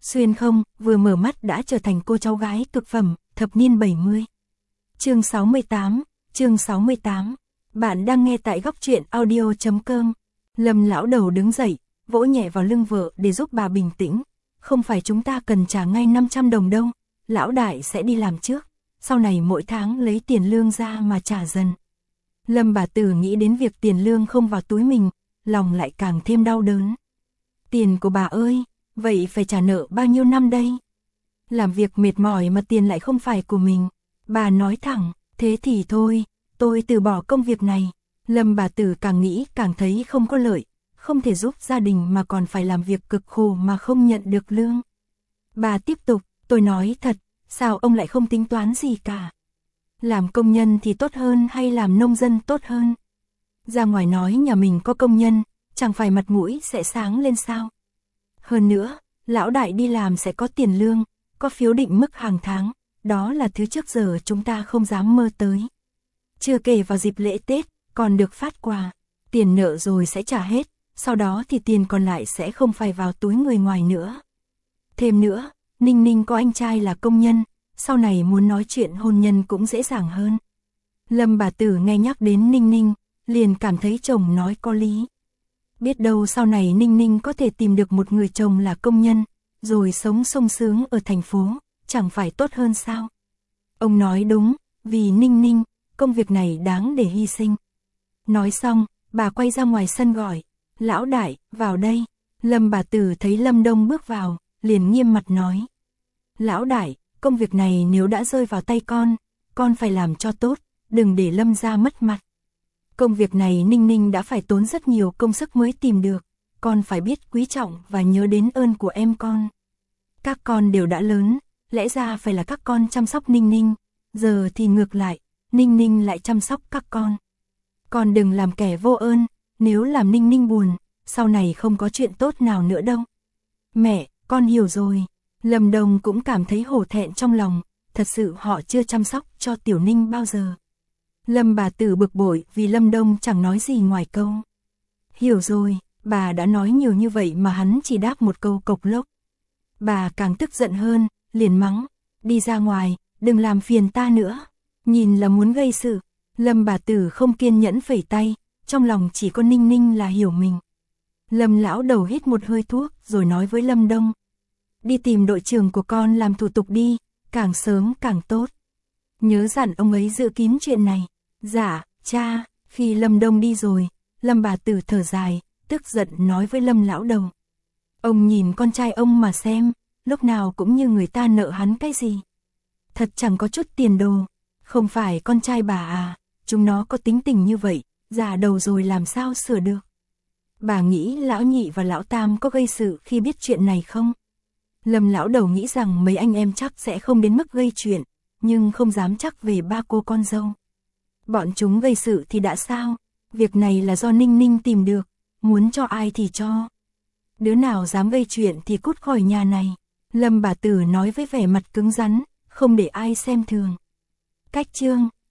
Xuyên không, vừa mở mắt đã trở thành cô cháu gái cực phẩm, thập niên 70. Chương 68. Bạn đang nghe tại góc truyện audio.com. Lâm lão đầu đứng dậy, vỗ nhẹ vào lưng vợ để giúp bà bình tĩnh. Không phải chúng ta cần trả ngay 500 đồng đâu, lão đại sẽ đi làm trước, sau này mỗi tháng lấy tiền lương ra mà trả dần. Lâm bà Tử nghĩ đến việc tiền lương không vào túi mình, lòng lại càng thêm đau đớn. Tiền của bà ơi, vậy phải trả nợ bao nhiêu năm đây? Làm việc mệt mỏi mà tiền lại không phải của mình. Bà nói thẳng, thế thì thôi, tôi từ bỏ công việc này. Lâm bà Tử càng nghĩ càng thấy không có lợi, không thể giúp gia đình mà còn phải làm việc cực khổ mà không nhận được lương. Bà tiếp tục, tôi nói thật, sao ông lại không tính toán gì cả? Làm công nhân thì tốt hơn hay làm nông dân tốt hơn? Ra ngoài nói nhà mình có công nhân, chẳng phải mặt mũi sẽ sáng lên sao? Hơn nữa, lão đại đi làm sẽ có tiền lương, có phiếu định mức hàng tháng, đó là thứ trước giờ chúng ta không dám mơ tới. Chưa kể vào dịp lễ Tết, còn được phát quà, tiền nợ rồi sẽ trả hết, sau đó thì tiền còn lại sẽ không phải vào túi người ngoài nữa. Thêm nữa, Ninh Ninh có anh trai là công nhân, sau này muốn nói chuyện hôn nhân cũng dễ dàng hơn. Lâm bà Tử nghe nhắc đến Ninh Ninh, liền cảm thấy chồng nói có lý. Biết đâu sau này Ninh Ninh có thể tìm được một người chồng là công nhân, rồi sống sung sướng ở thành phố, chẳng phải tốt hơn sao? Ông nói đúng, vì Ninh Ninh, công việc này đáng để hy sinh. Nói xong, bà quay ra ngoài sân gọi, lão đại, vào đây. Lâm bà Tử thấy Lâm Đông bước vào, liền nghiêm mặt nói. Lão đại, công việc này nếu đã rơi vào tay con phải làm cho tốt, đừng để Lâm gia mất mặt. Công việc này Ninh Ninh đã phải tốn rất nhiều công sức mới tìm được, con phải biết quý trọng và nhớ đến ơn của em con. Các con đều đã lớn, lẽ ra phải là các con chăm sóc Ninh Ninh, giờ thì ngược lại, Ninh Ninh lại chăm sóc các con. Con đừng làm kẻ vô ơn, nếu làm Ninh Ninh buồn, sau này không có chuyện tốt nào nữa đâu. Mẹ, con hiểu rồi. Lâm Đông cũng cảm thấy hổ thẹn trong lòng, thật sự họ chưa chăm sóc cho Tiểu Ninh bao giờ. Lâm bà Tử bực bội vì Lâm Đông chẳng nói gì ngoài câu. Hiểu rồi, bà đã nói nhiều như vậy mà hắn chỉ đáp một câu cộc lốc. Bà càng tức giận hơn, liền mắng, đi ra ngoài, đừng làm phiền ta nữa. Nhìn là muốn gây sự. Lâm bà Tử không kiên nhẫn phẩy tay, trong lòng chỉ có Ninh Ninh là hiểu mình. Lâm lão đầu hít một hơi thuốc rồi nói với Lâm Đông. Đi tìm đội trưởng của con làm thủ tục đi, càng sớm càng tốt. Nhớ dặn ông ấy giữ kín chuyện này. Dạ, cha. Khi Lâm Đông đi rồi, Lâm bà Tử thở dài, tức giận nói với Lâm lão đầu. Ông nhìn con trai ông mà xem, lúc nào cũng như người ta nợ hắn cái gì. Thật chẳng có chút tiền đồ. Không phải con trai bà à, chúng nó có tính tình như vậy, già đầu rồi làm sao sửa được. Bà nghĩ lão nhị và lão tam có gây sự khi biết chuyện này không? Lâm lão đầu nghĩ rằng mấy anh em chắc sẽ không đến mức gây chuyện, nhưng không dám chắc về ba cô con dâu. Bọn chúng gây sự thì đã sao? Việc này là do Ninh Ninh tìm được, muốn cho ai thì cho. Đứa nào dám gây chuyện thì cút khỏi nhà này. Lâm bà Tử nói với vẻ mặt cứng rắn, không để ai xem thường. Cách chương